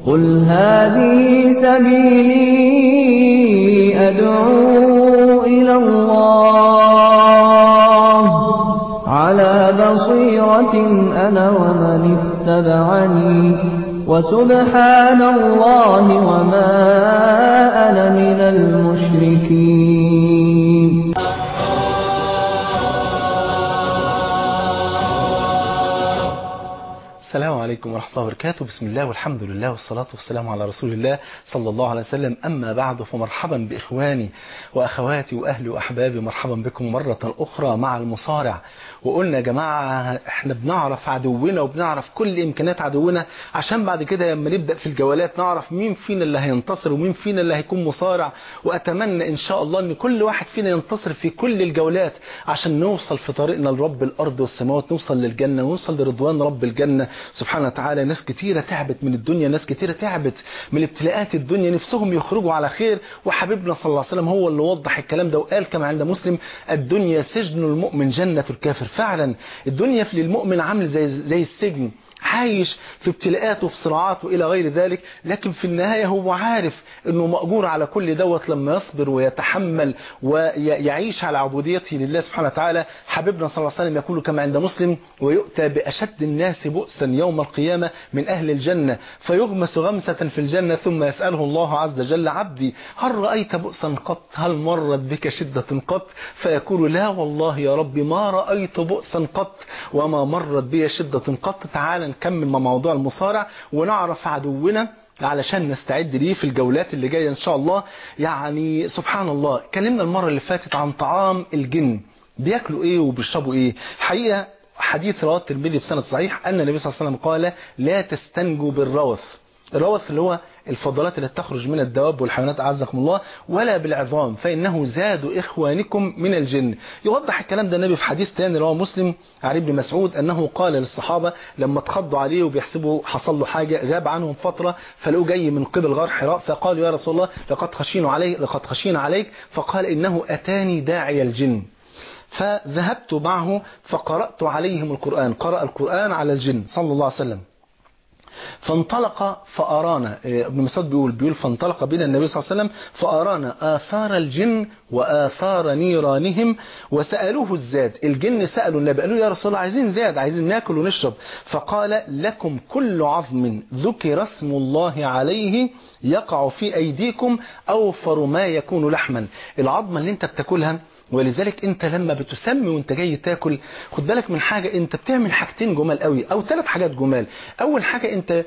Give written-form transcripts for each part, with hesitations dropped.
قل هذه سبيلي أدعو إلى الله على بصيرة أنا ومن اتبعني وسبحان الله وما أنا من المشركين. السلام عليكم ورحمة الله وبركاته. بسم الله والحمد لله والصلاة والسلام على رسول الله صلى الله عليه وسلم. أما بعد، فمرحبا بإخواني وأخواتي وأهلي وأحبابي، مرحبا بكم مرة أخرى مع المصارع. وقلنا يا جماعة احنا بنعرف عدونا وبنعرف كل إمكانيات عدونا، عشان بعد كده لما نبدأ في الجولات نعرف مين فينا اللي هينتصر ومين فينا اللي هيكون مصارع. وأتمنى إن شاء الله أن كل واحد فينا ينتصر في كل الجولات عشان نوصل في طريقنا لرب الأرض والسماوات، نوصل للجنة ونوصل لرضوان رب الجنة سبحانه وتعالى. ناس كتيرة تعبت من الدنيا، ناس كتيرة تعبت من ابتلاءات الدنيا، نفسهم يخرجوا على خير، وحبيبنا صلى الله عليه وسلم هو اللي وضح الكلام ده وقال كما عند مسلم: الدنيا سجن المؤمن جنة الكافر. فعلا الدنيا للمؤمن عامل زي السجن، عايش في ابتلاءات وفي صراعات وإلى غير ذلك، لكن في النهاية هو عارف أنه مأجور على كل دوت لما يصبر ويتحمل ويعيش على عبوديته لله سبحانه وتعالى. حبيبنا صلى الله عليه وسلم يقول كما عند مسلم: ويؤتى بأشد الناس بؤسا يوم القيامة من أهل الجنة فيغمس غمسة في الجنة ثم يسأله الله عز وجل: عبدي هل رأيت بؤسا قط؟ هل مرت بك شدة قط؟ فيقول: لا والله يا رب ما رأيت بؤسا قط وما مرت بي شدة قط. تعالى نكمل مع موضوع المصارع ونعرف عدونا علشان نستعد ليه في الجولات اللي جاية إن شاء الله. يعني سبحان الله، كلمنا المرة اللي فاتت عن طعام الجن، بياكلوا ايه وبيشربوا ايه. حقيقة حديث رواه الترمذي بسند صحيح أن النبي صلى الله عليه وسلم قال: لا تستنجوا بالروث. الروث اللي هو الفضلات التي تخرج من الدواب والحيوانات أعزكم الله، ولا بالعظام فإنه زاد إخوانكم من الجن. يوضح الكلام ده النبي في حديث ثاني رواه مسلم عن ابن مسعود أنه قال للصحابة لما اتخضوا عليه وبيحسبوا حصل له حاجة، غاب عنهم فترة فلقوا جاي من قبل غار حراء، فقالوا: يا رسول الله لقد خشينا عليك. فقال: إنه أتاني داعي الجن فذهبت معه فقرأت عليهم القرآن. قرأ القرآن على الجن صلى الله عليه وسلم، فانطلق فأرانا. ابن مسعود بيقول فانطلق بنا النبي صلى الله عليه وسلم فأرانا آثار الجن وآثار نيرانهم وسألوه الزاد. الجن سألوا النبي قالوا: يا رسول الله عايزين زاد، عايزين ناكل ونشرب. فقال: لكم كل عظم ذكر اسم الله عليه يقع في أيديكم أوفر ما يكون لحما. العظمة اللي انت بتاكلها، ولذلك انت لما بتسمي وانت جاي تاكل خد بالك من حاجة، انت بتعمل حاجتين جمال قوي او 3 حاجات جمال. اول حاجة انت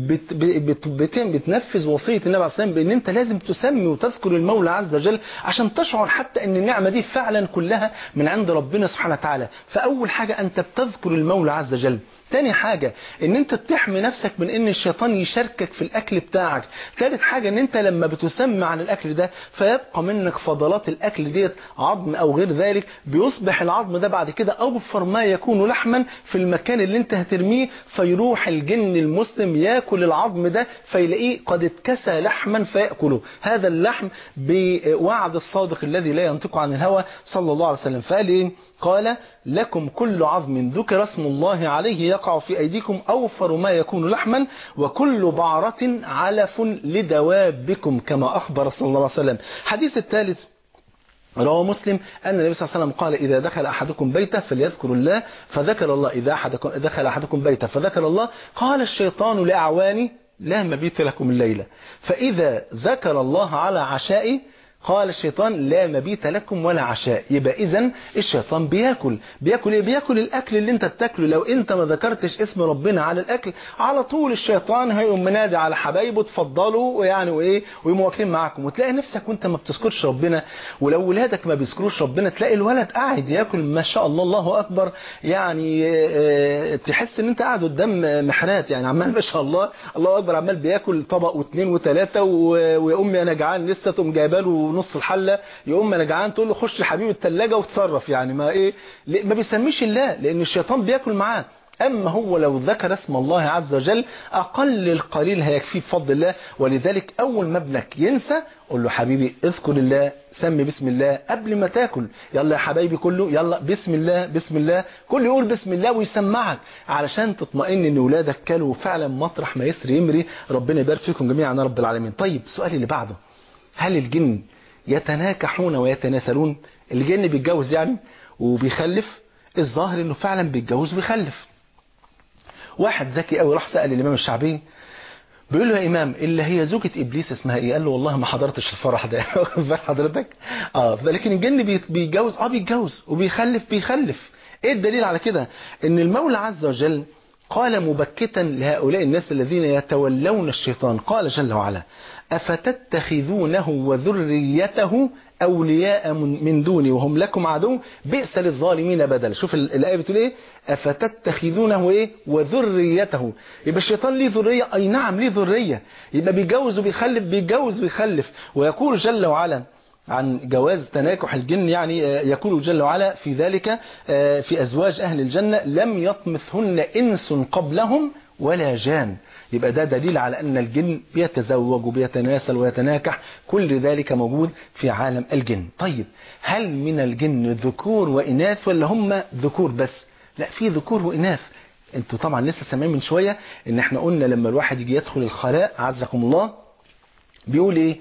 بتنفذ وصية النبي عليه الصلاة والسلام بان انت لازم تسمي وتذكر المولى عز وجل عشان تشعر حتى ان النعمة دي فعلا كلها من عند ربنا سبحانه وتعالى. فاول حاجة انت بتذكر المولى عز وجل. تاني حاجة ان انت تحمي نفسك من ان الشيطان يشاركك في الاكل بتاعك. ثالث حاجة ان انت لما بتسمى عن الاكل ده فيبقى منك فضلات الاكل ديت عظم او غير ذلك، بيصبح العظم ده بعد كده اوفر ما يكون لحما في المكان اللي انت هترميه، فيروح الجن المسلم ياكل العظم ده فيلاقيه قد اتكسى لحما فيأكله. هذا اللحم بوعد الصادق الذي لا ينطق عن الهوى صلى الله عليه وسلم. فقال ايه؟ قال: لكم كل عظم ذكر اسم الله عليه يقع في أيديكم أوفر ما يكون لحما وكل بعرة علف لدوابكم كما أخبر صلى الله عليه وسلم. حديث الثالث رواه مسلم أن النبي صلى الله عليه وسلم قال: إذا دخل أحدكم بيته فليذكر الله فذكر الله. إذا دخل أحدكم بيته فذكر الله قال الشيطان لأعواني: لا مبيت لكم الليلة. فإذا ذكر الله على عشائي قال الشيطان: لا مبيت لكم ولا عشاء. يبقى إذن الشيطان بياكل إيه؟ بياكل الأكل اللي انت بتاكله. لو انت ما ذكرتش اسم ربنا على الأكل على طول الشيطان هيقوم منادي على حبايبه: تفضلوا ويعني وإيه ويقوموا واكلين معاكم، وتلاقي نفسك وانت ما بتذكرش ربنا. ولو ولادك ما بيذكروش ربنا تلاقي الولد قاعد ياكل ما شاء الله الله أكبر، يعني تحس ان انت قاعد قدام محرات، يعني عمال ما شاء الله الله أكبر عمال بياكل طبق واثنين وثلاثة، ويا أمي أنا جعان لسه تقوم جايباله نص الحلة، يقوم انا جعان تقول له خش حبيبي الثلاجه وتصرف. يعني ما بيسميش الله لان الشيطان بياكل معاه. أما هو لو ذكر اسم الله عز وجل أقل القليل هيكفيه بفضل الله. ولذلك أول ما ابنك ينسى قول له حبيبي اذكر الله، سمي بسم الله قبل ما تاكل، يلا يا حبايبي كله يلا بسم الله بسم الله، كل يقول بسم الله ويسمعك علشان تطمئن ان ولادك كلوا فعلا مطرح ما يسري يمري. ربنا يبارك فيكم جميعا يا رب العالمين. طيب السؤال اللي بعده، هل الجن يتناكحون ويتناسلون؟ الجن بيتجوز يعني وبيخلف؟ الظاهر انه فعلا بيتجوز وبيخلف. واحد ذكي قوي راح سأل الإمام الشعبي بيقول له يا إمام اللي هي زوجة إبليس اسمها إيه؟ قال له والله ما حضرتش الفرح ده. حضرتك لكن الجن بيتجوز بيتجوز وبيخلف بيخلف. إيه الدليل على كده؟ إن المولى عز وجل قال مبكتا لهؤلاء الناس الذين يتولون الشيطان، قال جل وعلا أفتتخذونه وذريته أولياء من دوني وهم لكم عدو بئس للظالمين بدلا. شوف الآية بتقول إيه؟ أفتتخذونه إيه؟ وذريته. يبقى الشيطان ليه ذرية؟ أي نعم ليه ذرية، يبقى بيجوز وبيخلف بيجوز ويخلف. ويقول جل وعلا عن جواز تناكح الجن، يعني يقول جل وعلا في ذلك في أزواج أهل الجنة لم يطمثهن إنس قبلهم ولا جان. يبقى ده دليل على أن الجن بيتزوج وبيتناسل ويتناكح، كل ذلك موجود في عالم الجن. طيب هل من الجن ذكور وإناث ولا هم ذكور بس؟ لا، في ذكور وإناث. انتوا طبعا لسه سامعين من شوية ان احنا قلنا لما الواحد يجي يدخل الخلاء عزكم الله بيقول ايه؟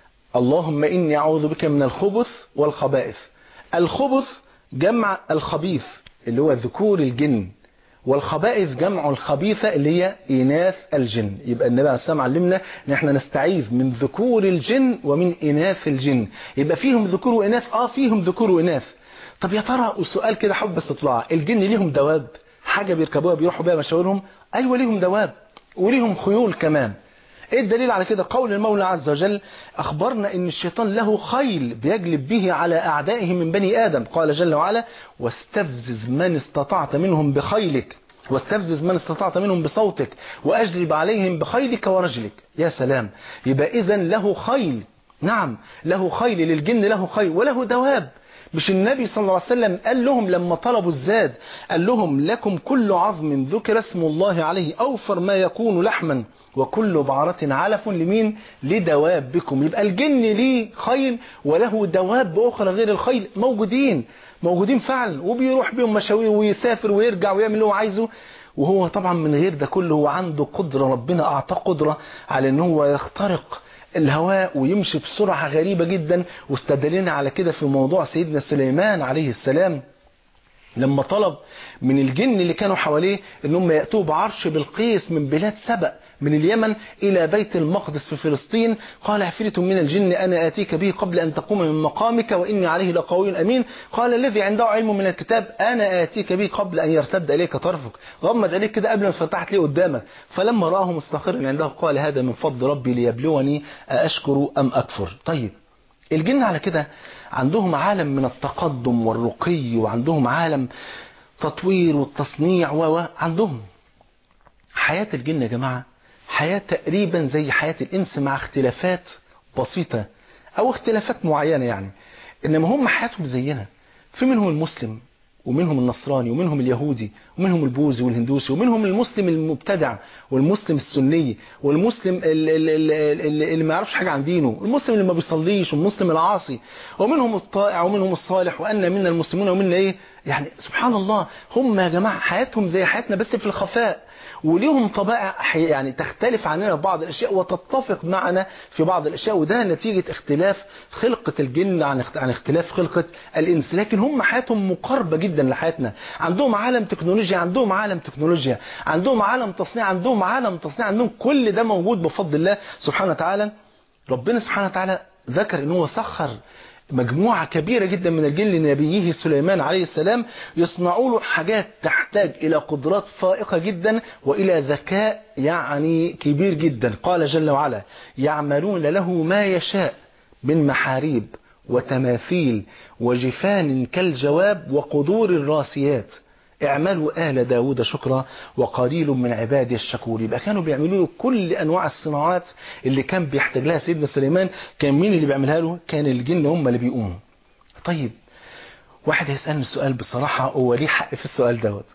اللهم إني أعوذ بك من الخبث والخبائث. الخبث جمع الخبيث اللي هو ذكور الجن، والخبائث جمع الخبيثة اللي هي إناث الجن. يبقى النبي عليه السلام علمنا ان احنا نستعيذ من ذكور الجن ومن إناث الجن. يبقى فيهم ذكور وإناث، فيهم ذكور وإناث. طب يا ترى السؤال كده حب استطلاع، الجن ليهم دواب حاجة بيركبوها بيروحوا بيها مشاورهم؟ أيوة ليهم دواب وليهم خيول كمان. ايه الدليل على كده؟ قول المولى عز وجل أخبرنا ان الشيطان له خيل بيجلب به على أعدائه من بني آدم. قال جل وعلا واستفزز من استطعت منهم بخيلك واستفزز من استطعت منهم بصوتك وأجلب عليهم بخيلك ورجلك. يا سلام، يبقى إذن له خيل. نعم له خيل، للجن له خيل وله دواب. مش النبي صلى الله عليه وسلم قال لهم لما طلبوا الزاد قال لهم لكم كل عظم ذكر اسم الله عليه أوفر ما يكون لحما وكل بعرة علف لمين؟ لدوابكم. يبقى الجن ليه خيل وله دواب أخرى غير الخيل موجودين فعلا، وبيروح بيهم مشاوير ويسافر ويرجع ويعمل اللي هو عايزه. وهو طبعا من غير ده كله هو عنده قدرة، ربنا أعطاه قدرة على أنه هو يخترق الهواء ويمشي بسرعة غريبة جدا. واستدلنا على كده في موضوع سيدنا سليمان عليه السلام لما طلب من الجن اللي كانوا حواليه انهم يأتوا بعرش بلقيس من بلاد سبأ من اليمن إلى بيت المقدس في فلسطين. قال عفريت من الجن أنا آتيك به قبل أن تقوم من مقامك وإني عليه لقوي أمين. قال الذي عنده علم من الكتاب أنا آتيك به قبل أن يرتد إليك طرفك. غمض عليك كده قبل ما فتحت لي قدامك. فلما رآه مستقرا عنده قال هذا من فضل ربي ليبلوني أشكر أم أكفر. طيب الجن على كده عندهم عالم من التقدم والرقي، وعندهم عالم تطوير والتصنيع، وعندهم حياة الجن يا جماعة حياة تقريبا زي حياة الإنس مع اختلافات بسيطة أو اختلافات معينة يعني، إنما هم حياتهم زينا. في منهم المسلم ومنهم النصراني ومنهم اليهودي ومنهم البوذي والهندوسي ومنهم المسلم المبتدع والمسلم السني والمسلم اللي ما يعرفش حاجة عن دينه، المسلم اللي ما بيصليش والمسلم العاصي، ومنهم الطائع ومنهم الصالح، وأن منا المسلمون ومنا إيه يعني. سبحان الله، هم يا جماعة حياتهم زي حياتنا بس في الخفاء، وليهم طبائع يعني تختلف عننا في بعض الأشياء وتتفق معنا في بعض الأشياء، وده نتيجة اختلاف خلقة الجن عن اختلاف خلقة الإنس. لكن هم حياتهم مقاربة جدا لحياتنا، عندهم عالم تكنولوجيا، عندهم عالم تصنيع، عندهم كل ده موجود بفضل الله سبحانه وتعالى. ربنا سبحانه وتعالى ذكر إنه هو سخر مجموعة كبيرة جدا من الجن لنبيه سليمان عليه السلام يصنعوا له حاجات تحتاج إلى قدرات فائقة جدا وإلى ذكاء يعني كبير جدا. قال جل وعلا يعملون له ما يشاء من محاريب وتماثيل وجفان كالجواب وقدور الراسيات اعملوا آل داود شكرا وقليل من عبادي الشكور. يبقى كانوا بيعملوا له كل أنواع الصناعات اللي كان بيحتاج لها سيدنا سليمان. كان مين اللي بيعملها له؟ كان الجن هم اللي بيقوموا. طيب واحد هيسألني السؤال بصراحة، هو ليه حق في السؤال دوت؟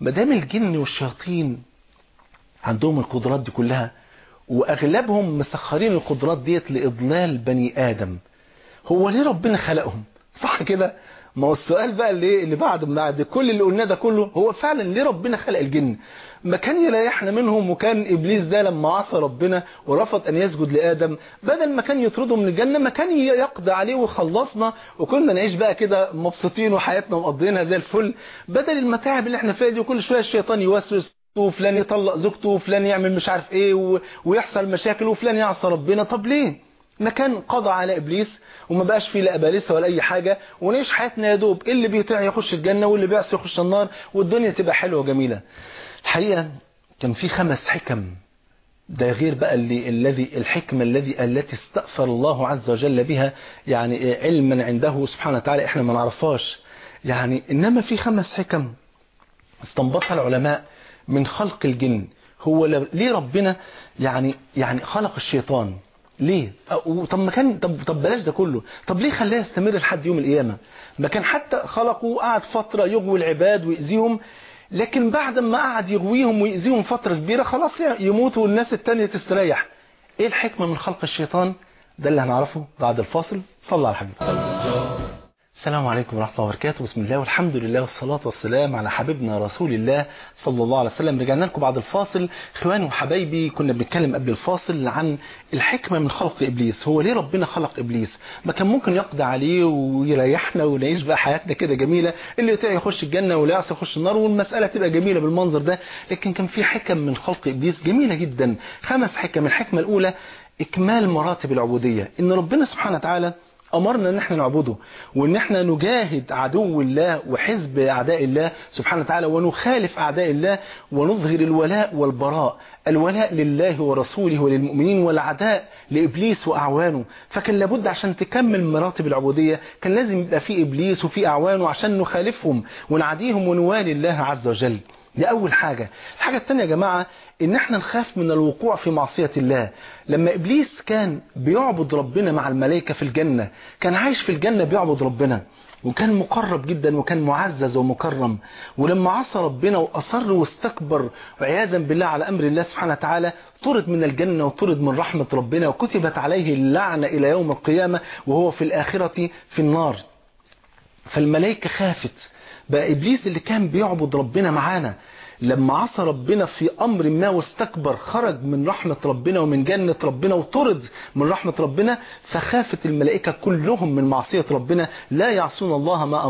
ما دام الجن والشياطين عندهم القدرات دي كلها، واغلبهم مسخرين القدرات ديت لاضلال بني ادم، هو ليه ربنا خلقهم؟ صح كده؟ ما هو السؤال بقى اللي بعد كل اللي قلناه ده كله، هو فعلا ليه ربنا خلق الجن؟ ما كان يريحنا منهم، وكان ابليس ده لما عصى ربنا ورفض ان يسجد لادم، بدل ما كان يطرده من الجنه ما كان يقضي عليه ويخلصنا، وكنا نعيش بقى كده مبسوطين وحياتنا مقضيينها زي الفل، بدل المتاعب اللي احنا فيها دي. وكل شويه الشيطان يوسوس، وفلان يطلق زوجته، وفلان يعمل مش عارف ايه، ويحصل مشاكل، وفلان يعصى ربنا. طب ليه؟ ما كان قضى على ابليس وما بقاش فيه لا ابالسه ولا اي حاجه، ونعيش حياتنا يا دوب، اللي بيطيع يخش الجنه واللي بيعصي يخش النار، والدنيا تبقى حلوه وجميله. الحقيقه كان في 5 حكم، ده غير بقى الحكمه التي استأثر الله عز وجل بها، يعني علما عنده سبحانه وتعالى احنا ما نعرفهاش يعني. انما في 5 حكم استنبطها العلماء من خلق الجن. هو ليه ربنا يعني خلق الشيطان؟ ليه؟ طب ما كان طب بلاش ده كله، طب ليه خلاه يستمر لحد يوم القيامه؟ ما كان حتى خلقه قعد فتره يغوي العباد ويأذيهم، لكن بعد ما قعد يغويهم ويأذيهم فتره كبيره خلاص يموتوا والناس التانية تستريح. ايه الحكمه من خلق الشيطان؟ ده اللي هنعرفه بعد الفاصل. صلى على الحبيب. السلام عليكم ورحمة الله وبركاته. بسم الله والحمد لله والصلاة والسلام على حبيبنا رسول الله صلى الله عليه وسلم. رجعنا لكم بعد الفاصل. اخواني وحبايبي، كنا بنتكلم قبل الفاصل عن الحكمة من خلق إبليس. هو ليه ربنا خلق إبليس؟ ما كان ممكن يقضي عليه ويريحنا ونعيش بقى حياتنا كده جميلة، اللي يطيع يخش الجنة واللي يعصي يخش النار، والمسألة تبقى جميلة بالمنظر ده. لكن كان في حكم من خلق إبليس جميلة جدا، 5 حكم. الحكمة الأولى إكمال مراتب العبودية، إن ربنا سبحانه وتعالى أمرنا ان احنا نعبده، وان احنا نجاهد عدو الله وحزب اعداء الله سبحانه وتعالى، ونخالف اعداء الله، ونظهر الولاء والبراء، الولاء لله ورسوله وللمؤمنين، والعداء لابليس واعوانه. فكان لابد عشان تكمل مراتب العبودية كان لازم يبقى في ابليس وفي اعوانه عشان نخالفهم ونعاديهم ونوالي الله عز وجل. دي أول حاجة. الحاجة الثانية يا جماعة إن احنا نخاف من الوقوع في معصية الله. لما إبليس كان بيعبد ربنا مع الملائكة في الجنة، كان عايش في الجنة بيعبد ربنا، وكان مقرب جدا وكان معزز ومكرم. ولما عصى ربنا وأصر واستكبر وعياذا بالله على أمر الله سبحانه وتعالى، طرد من الجنة وطرد من رحمة ربنا، وكتبت عليه اللعنة إلى يوم القيامة، وهو في الآخرة في النار. فالملائكة خافت. بقى إبليس اللي كان بيعبد ربنا معانا لما عصى ربنا في أمر ما واستكبر، خرج من رحمة ربنا ومن جنة ربنا وطرد من رحمة ربنا. فخافت الملائكة كلهم من معصية ربنا، لا يعصون الله ما